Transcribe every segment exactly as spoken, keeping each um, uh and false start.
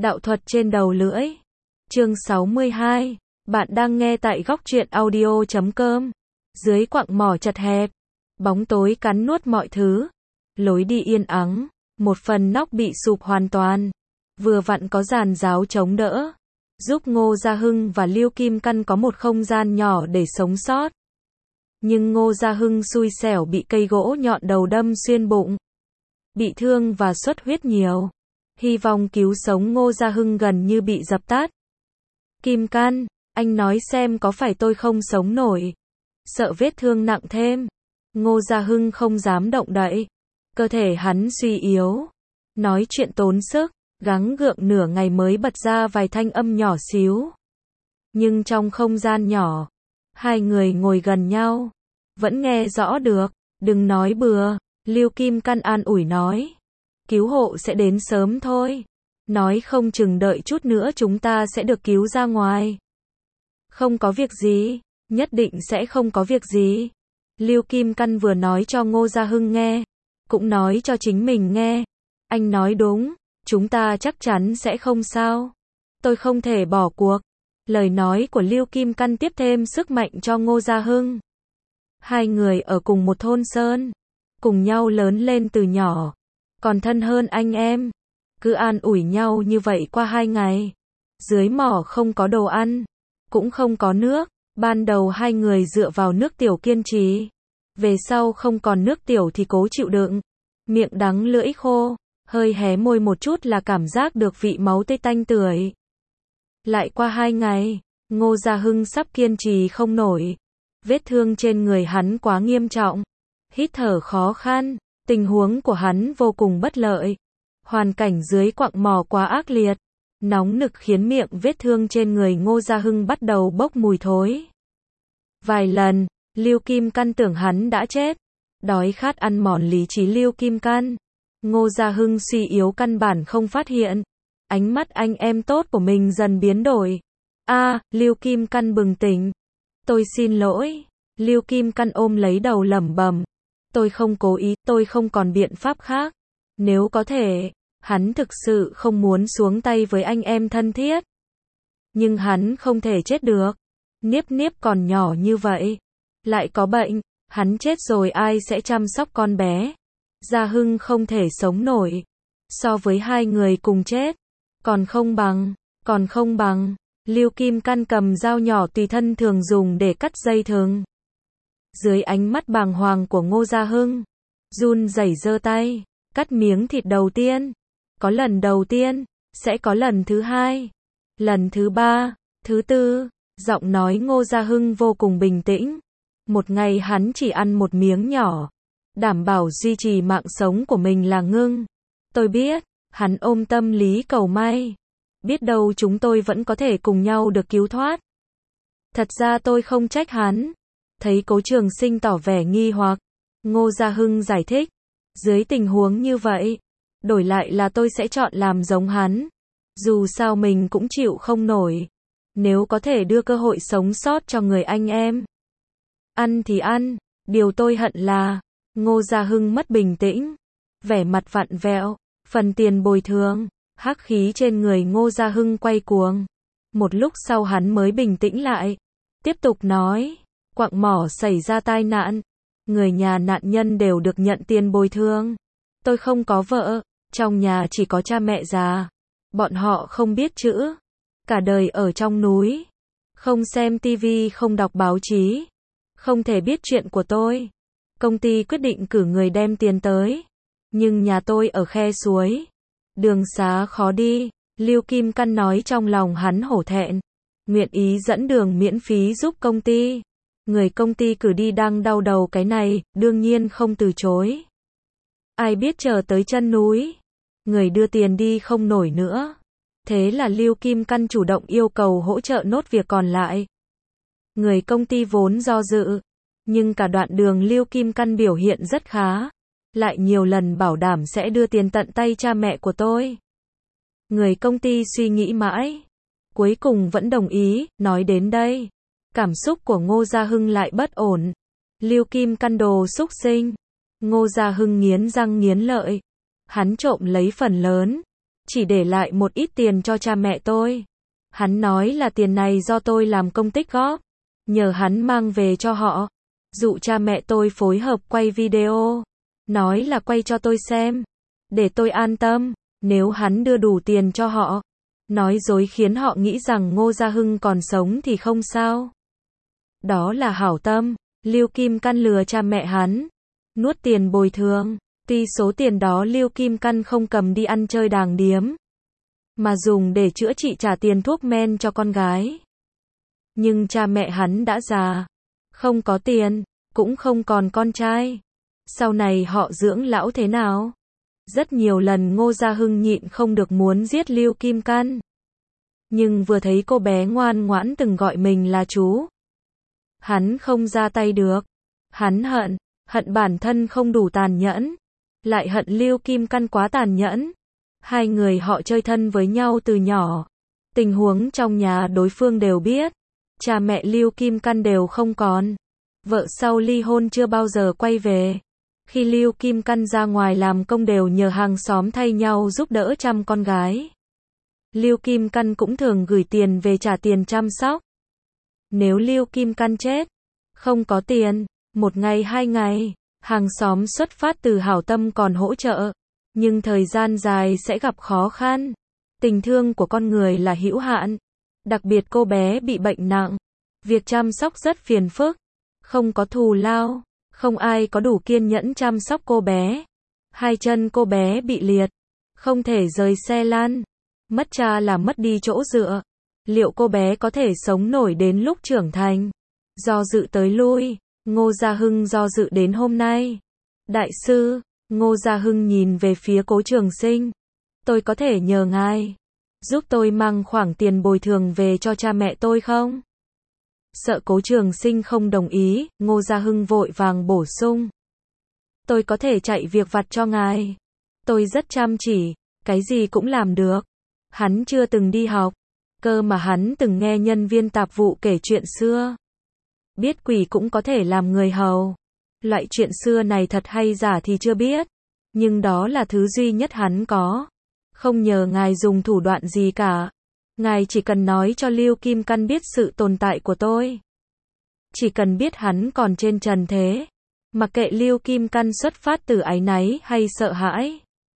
Đạo thuật trên đầu lưỡi. Chương sáu mươi hai. Bạn đang nghe tại góc truyện audio chấm com. Dưới quặng mỏ chật hẹp, bóng tối cắn nuốt mọi thứ. Lối đi yên ắng, một phần nóc bị sụp hoàn toàn. Vừa vặn có giàn giáo chống đỡ, giúp Ngô Gia Hưng và Lưu Kim Căn có một không gian nhỏ để sống sót. Nhưng Ngô Gia Hưng xui xẻo bị cây gỗ nhọn đầu đâm xuyên bụng. Bị thương và xuất huyết nhiều. Hy vọng cứu sống Ngô Gia Hưng gần như bị dập tắt. Kim Căn, anh nói xem có phải tôi không sống nổi. Sợ vết thương nặng thêm. Ngô Gia Hưng không dám động đậy. Cơ thể hắn suy yếu. Nói chuyện tốn sức, gắng gượng nửa ngày mới bật ra vài thanh âm nhỏ xíu. Nhưng trong không gian nhỏ, hai người ngồi gần nhau, vẫn nghe rõ được. Đừng nói bừa, Lưu Kim Căn an ủi nói. Cứu hộ sẽ đến sớm thôi. Nói không chừng đợi chút nữa chúng ta sẽ được cứu ra ngoài. Không có việc gì, nhất định sẽ không có việc gì. Lưu Kim Căn vừa nói cho Ngô Gia Hưng nghe, cũng nói cho chính mình nghe. Anh nói đúng, chúng ta chắc chắn sẽ không sao. Tôi không thể bỏ cuộc. Lời nói của Lưu Kim Căn tiếp thêm sức mạnh cho Ngô Gia Hưng. Hai người ở cùng một thôn sơn, cùng nhau lớn lên từ nhỏ, còn thân hơn anh em. Cứ an ủi nhau như vậy qua hai ngày. Dưới mỏ không có đồ ăn, cũng không có nước. Ban đầu hai người dựa vào nước tiểu kiên trì. Về sau không còn nước tiểu thì cố chịu đựng. Miệng đắng lưỡi khô, hơi hé môi một chút là cảm giác được vị máu tươi tanh tưởi. Lại qua hai ngày, Ngô Gia Hưng sắp kiên trì không nổi. Vết thương trên người hắn quá nghiêm trọng. Hít thở khó khăn, tình huống của hắn vô cùng bất lợi. Hoàn cảnh dưới quặng mỏ quá ác liệt, nóng nực khiến miệng vết thương trên người Ngô Gia Hưng bắt đầu bốc mùi thối. Vài lần, Lưu Kim Căn tưởng hắn đã chết. Đói khát ăn mòn lý trí Lưu Kim Căn. Ngô Gia Hưng suy yếu căn bản không phát hiện. Ánh mắt anh em tốt của mình dần biến đổi. A, à, Lưu Kim Căn bừng tỉnh. Tôi xin lỗi. Lưu Kim Căn ôm lấy đầu lẩm bẩm. Tôi không cố ý, tôi không còn biện pháp khác. Nếu có thể, hắn thực sự không muốn xuống tay với anh em thân thiết. Nhưng hắn không thể chết được. Niếp Niếp còn nhỏ như vậy, lại có bệnh, hắn chết rồi ai sẽ chăm sóc con bé. Gia Hưng không thể sống nổi. So với hai người cùng chết, còn không bằng, còn không bằng. Lưu Kim Căn cầm dao nhỏ tùy thân thường dùng để cắt dây thừng. Dưới ánh mắt bàng hoàng của Ngô Gia Hưng, run rẩy giơ tay, cắt miếng thịt đầu tiên. Có lần đầu tiên, sẽ có lần thứ hai, lần thứ ba, thứ tư. Giọng nói Ngô Gia Hưng vô cùng bình tĩnh. Một ngày hắn chỉ ăn một miếng nhỏ, đảm bảo duy trì mạng sống của mình là ngưng. Tôi biết, hắn ôm tâm lý cầu may. Biết đâu chúng tôi vẫn có thể cùng nhau được cứu thoát. Thật ra tôi không trách hắn. Thấy Cố Trường Sinh tỏ vẻ nghi hoặc, Ngô Gia Hưng giải thích. Dưới tình huống như vậy, đổi lại là tôi sẽ chọn làm giống hắn. Dù sao mình cũng chịu không nổi. Nếu có thể đưa cơ hội sống sót cho người anh em. Ăn thì ăn, điều tôi hận là, Ngô Gia Hưng mất bình tĩnh. Vẻ mặt vặn vẹo, phần tiền bồi thường, hắc khí trên người Ngô Gia Hưng quay cuồng. Một lúc sau hắn mới bình tĩnh lại. Tiếp tục nói, quặng mỏ xảy ra tai nạn. Người nhà nạn nhân đều được nhận tiền bồi thường. Tôi không có vợ, trong nhà chỉ có cha mẹ già. Bọn họ không biết chữ. Cả đời ở trong núi. Không xem tivi, không đọc báo chí. Không thể biết chuyện của tôi. Công ty quyết định cử người đem tiền tới. Nhưng nhà tôi ở khe suối. Đường xá khó đi. Lưu Kim Căn nói trong lòng hắn hổ thẹn. Nguyện ý dẫn đường miễn phí giúp công ty. Người công ty cử đi đang đau đầu cái này, đương nhiên không từ chối. Ai biết chờ tới chân núi, người đưa tiền đi không nổi nữa. Thế là Lưu Kim Căn chủ động yêu cầu hỗ trợ nốt việc còn lại. Người công ty vốn do dự, nhưng cả đoạn đường Lưu Kim Căn biểu hiện rất khá. Lại nhiều lần bảo đảm sẽ đưa tiền tận tay cha mẹ của tôi. Người công ty suy nghĩ mãi, cuối cùng vẫn đồng ý. Nói đến đây, cảm xúc của Ngô Gia Hưng lại bất ổn. Lưu Kim Căn đồ xúc sinh. Ngô Gia Hưng nghiến răng nghiến lợi. Hắn trộm lấy phần lớn, chỉ để lại một ít tiền cho cha mẹ tôi. Hắn nói là tiền này do tôi làm công tích góp, nhờ hắn mang về cho họ. Dụ cha mẹ tôi phối hợp quay video, nói là quay cho tôi xem, để tôi an tâm, nếu hắn đưa đủ tiền cho họ. Nói dối khiến họ nghĩ rằng Ngô Gia Hưng còn sống thì không sao. Đó là hảo tâm. Lưu Kim Căn lừa cha mẹ hắn, nuốt tiền bồi thường. Tuy số tiền đó Lưu Kim Căn không cầm đi ăn chơi đàng điếm, mà dùng để chữa trị trả tiền thuốc men cho con gái. Nhưng cha mẹ hắn đã già, không có tiền, cũng không còn con trai. Sau này họ dưỡng lão thế nào? Rất nhiều lần Ngô Gia Hưng nhịn không được muốn giết Lưu Kim Căn. Nhưng vừa thấy cô bé ngoan ngoãn từng gọi mình là chú, hắn không ra tay được. Hắn hận, hận bản thân không đủ tàn nhẫn, lại hận Lưu Kim Căn quá tàn nhẫn. Hai người họ chơi thân với nhau từ nhỏ. Tình huống trong nhà đối phương đều biết. Cha mẹ Lưu Kim Căn đều không còn. Vợ sau ly hôn chưa bao giờ quay về. Khi Lưu Kim Căn ra ngoài làm công đều nhờ hàng xóm thay nhau giúp đỡ chăm con gái. Lưu Kim Căn cũng thường gửi tiền về trả tiền chăm sóc. Nếu Lưu Kim Căn chết, không có tiền, một ngày hai ngày, hàng xóm xuất phát từ hảo tâm còn hỗ trợ, nhưng thời gian dài sẽ gặp khó khăn. Tình thương của con người là hữu hạn, đặc biệt cô bé bị bệnh nặng, việc chăm sóc rất phiền phức, không có thù lao, không ai có đủ kiên nhẫn chăm sóc cô bé. Hai chân cô bé bị liệt, không thể rời xe lăn, mất cha là mất đi chỗ dựa. Liệu cô bé có thể sống nổi đến lúc trưởng thành? Do dự tới lui, Ngô Gia Hưng do dự đến hôm nay. Đại sư, Ngô Gia Hưng nhìn về phía Cố Trường Sinh. Tôi có thể nhờ ngài giúp tôi mang khoản tiền bồi thường về cho cha mẹ tôi không? Sợ Cố Trường Sinh không đồng ý, Ngô Gia Hưng vội vàng bổ sung. Tôi có thể chạy việc vặt cho ngài. Tôi rất chăm chỉ, cái gì cũng làm được. Hắn chưa từng đi học, cơ mà hắn từng nghe nhân viên tạp vụ kể chuyện xưa. Biết quỷ cũng có thể làm người hầu. Loại chuyện xưa này thật hay giả thì chưa biết, nhưng đó là thứ duy nhất hắn có. Không nhờ ngài dùng thủ đoạn gì cả. Ngài chỉ cần nói cho Lưu Kim Căn biết sự tồn tại của tôi. Chỉ cần biết hắn còn trên trần thế. Mặc kệ Lưu Kim Căn xuất phát từ áy náy hay sợ hãi,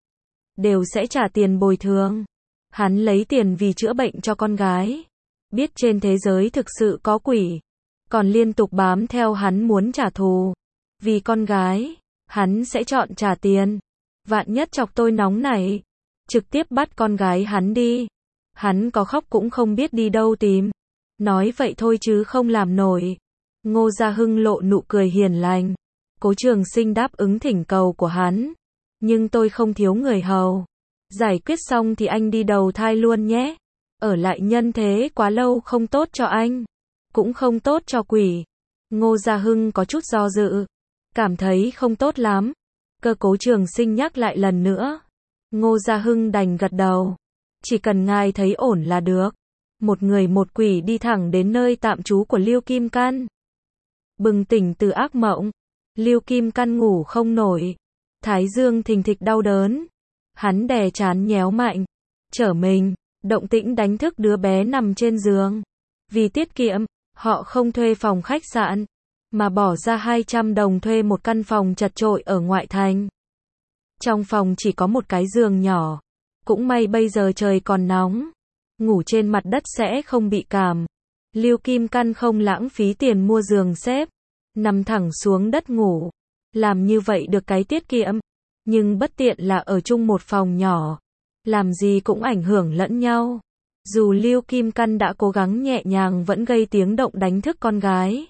đều sẽ trả tiền bồi thường. Hắn lấy tiền vì chữa bệnh cho con gái. Biết trên thế giới thực sự có quỷ, còn liên tục bám theo hắn muốn trả thù. Vì con gái, hắn sẽ chọn trả tiền. Vạn nhất chọc tôi nóng nảy, trực tiếp bắt con gái hắn đi. Hắn có khóc cũng không biết đi đâu tìm. Nói vậy thôi chứ không làm nổi. Ngô Gia Hưng lộ nụ cười hiền lành. Cố Trường Sinh đáp ứng thỉnh cầu của hắn. Nhưng tôi không thiếu người hầu. Giải quyết xong thì anh đi đầu thai luôn nhé. Ở lại nhân thế quá lâu không tốt cho anh, cũng không tốt cho quỷ. Ngô Gia Hưng có chút do dự, cảm thấy không tốt lắm. Cơ Cố Trường Sinh nhắc lại lần nữa. Ngô Gia Hưng đành gật đầu. Chỉ cần ngài thấy ổn là được. Một người một quỷ đi thẳng đến nơi tạm trú của Lưu Kim Căn. Bừng tỉnh từ ác mộng, Lưu Kim Căn ngủ không nổi, thái dương thình thịch đau đớn. Hắn đè trán nhéo mạnh, trở mình, động tĩnh đánh thức đứa bé nằm trên giường. Vì tiết kiệm, họ không thuê phòng khách sạn, mà bỏ ra hai trăm đồng thuê một căn phòng chật chội ở ngoại thành. Trong phòng chỉ có một cái giường nhỏ. Cũng may bây giờ trời còn nóng, ngủ trên mặt đất sẽ không bị cảm. Lưu Kim Căn không lãng phí tiền mua giường xếp, nằm thẳng xuống đất ngủ. Làm như vậy được cái tiết kiệm, nhưng bất tiện là ở chung một phòng nhỏ, làm gì cũng ảnh hưởng lẫn nhau. Dù Lưu Kim Căn đã cố gắng nhẹ nhàng vẫn gây tiếng động đánh thức con gái.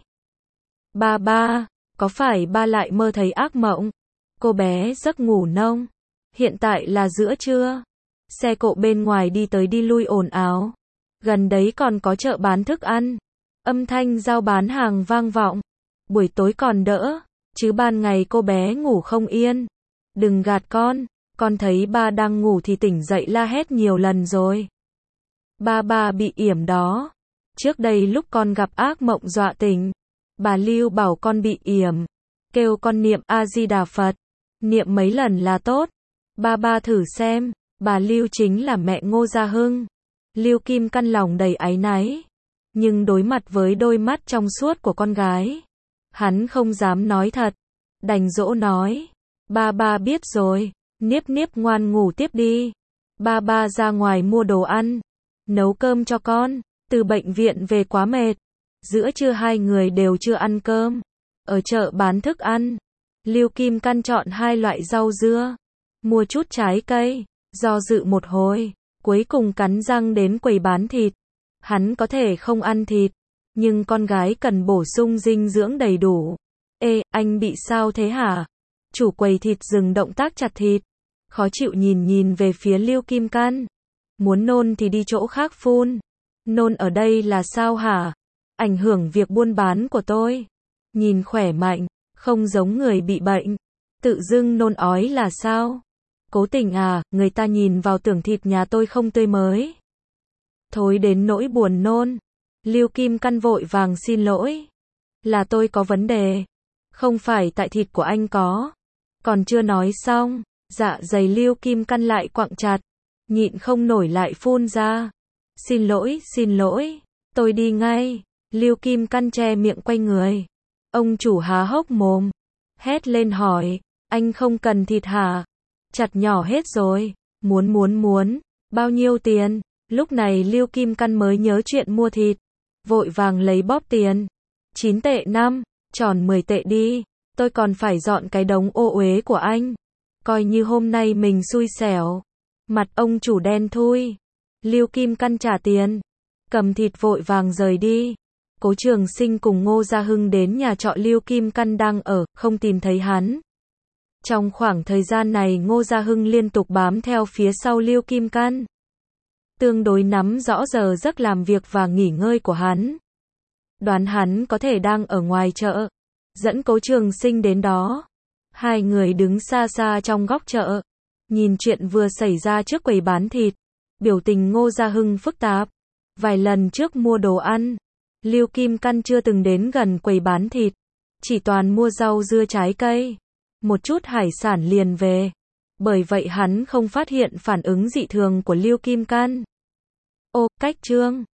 Ba ba, có phải ba lại mơ thấy ác mộng? Cô bé giấc ngủ nông. Hiện tại là giữa trưa. Xe cộ bên ngoài đi tới đi lui ồn ào. Gần đấy còn có chợ bán thức ăn. Âm thanh giao bán hàng vang vọng. Buổi tối còn đỡ, chứ ban ngày cô bé ngủ không yên. Đừng gạt con, con thấy ba đang ngủ thì tỉnh dậy la hét nhiều lần rồi. Ba ba bị yểm đó. Trước đây lúc con gặp ác mộng dọa tỉnh, bà Lưu bảo con bị yểm, kêu con niệm A Di Đà Phật, niệm mấy lần là tốt. Ba ba thử xem. Bà Lưu chính là mẹ Ngô Gia Hưng. Lưu Kim Căn lòng đầy áy náy, nhưng đối mặt với đôi mắt trong suốt của con gái, hắn không dám nói thật, đành dỗ nói, ba ba biết rồi, Niếp Niếp ngoan ngủ tiếp đi, ba ba ra ngoài mua đồ ăn, nấu cơm cho con, từ bệnh viện về quá mệt, giữa trưa hai người đều chưa ăn cơm, ở chợ bán thức ăn, Lưu Kim Căn chọn hai loại rau dưa, mua chút trái cây, do dự một hồi, cuối cùng cắn răng đến quầy bán thịt. Hắn có thể không ăn thịt, nhưng con gái cần bổ sung dinh dưỡng đầy đủ. Ê, anh bị sao thế hả? Chủ quầy thịt dừng động tác chặt thịt, khó chịu nhìn nhìn về phía Lưu Kim Căn. Muốn nôn thì đi chỗ khác phun. Nôn ở đây là sao hả? Ảnh hưởng việc buôn bán của tôi. Nhìn khỏe mạnh, không giống người bị bệnh. Tự dưng nôn ói là sao? Cố tình à, người ta nhìn vào tưởng thịt nhà tôi không tươi mới. Thối đến nỗi buồn nôn. Lưu Kim Căn vội vàng xin lỗi. Là tôi có vấn đề. Không phải tại thịt của anh có. Còn chưa nói xong, dạ dày Lưu Kim Căn lại quặn chặt. Nhịn không nổi lại phun ra. Xin lỗi, xin lỗi. Tôi đi ngay. Lưu Kim Căn che miệng quay người. Ông chủ há hốc mồm. Hét lên hỏi. Anh không cần thịt hả? Chặt nhỏ hết rồi. Muốn muốn muốn. Bao nhiêu tiền? Lúc này Lưu Kim Căn mới nhớ chuyện mua thịt. Vội vàng lấy bóp tiền. chín tệ năm. Tròn mười tệ đi. Tôi còn phải dọn cái đống ô uế của anh. Coi như hôm nay mình xui xẻo. Mặt ông chủ đen thui. Lưu Kim Căn trả tiền. Cầm thịt vội vàng rời đi. Cố Trường Sinh cùng Ngô Gia Hưng đến nhà trọ Lưu Kim Căn đang ở, không tìm thấy hắn. Trong khoảng thời gian này Ngô Gia Hưng liên tục bám theo phía sau Lưu Kim Căn. Tương đối nắm rõ giờ giấc làm việc và nghỉ ngơi của hắn. Đoán hắn có thể đang ở ngoài chợ. Dẫn Cố Trường Sinh đến đó. Hai người đứng xa xa trong góc chợ. Nhìn chuyện vừa xảy ra trước quầy bán thịt. Biểu tình Ngô Gia Hưng phức tạp. Vài lần trước mua đồ ăn, Lưu Kim Căn chưa từng đến gần quầy bán thịt. Chỉ toàn mua rau dưa trái cây. Một chút hải sản liền về. Bởi vậy hắn không phát hiện phản ứng dị thường của Lưu Kim Căn. Ô, cách chương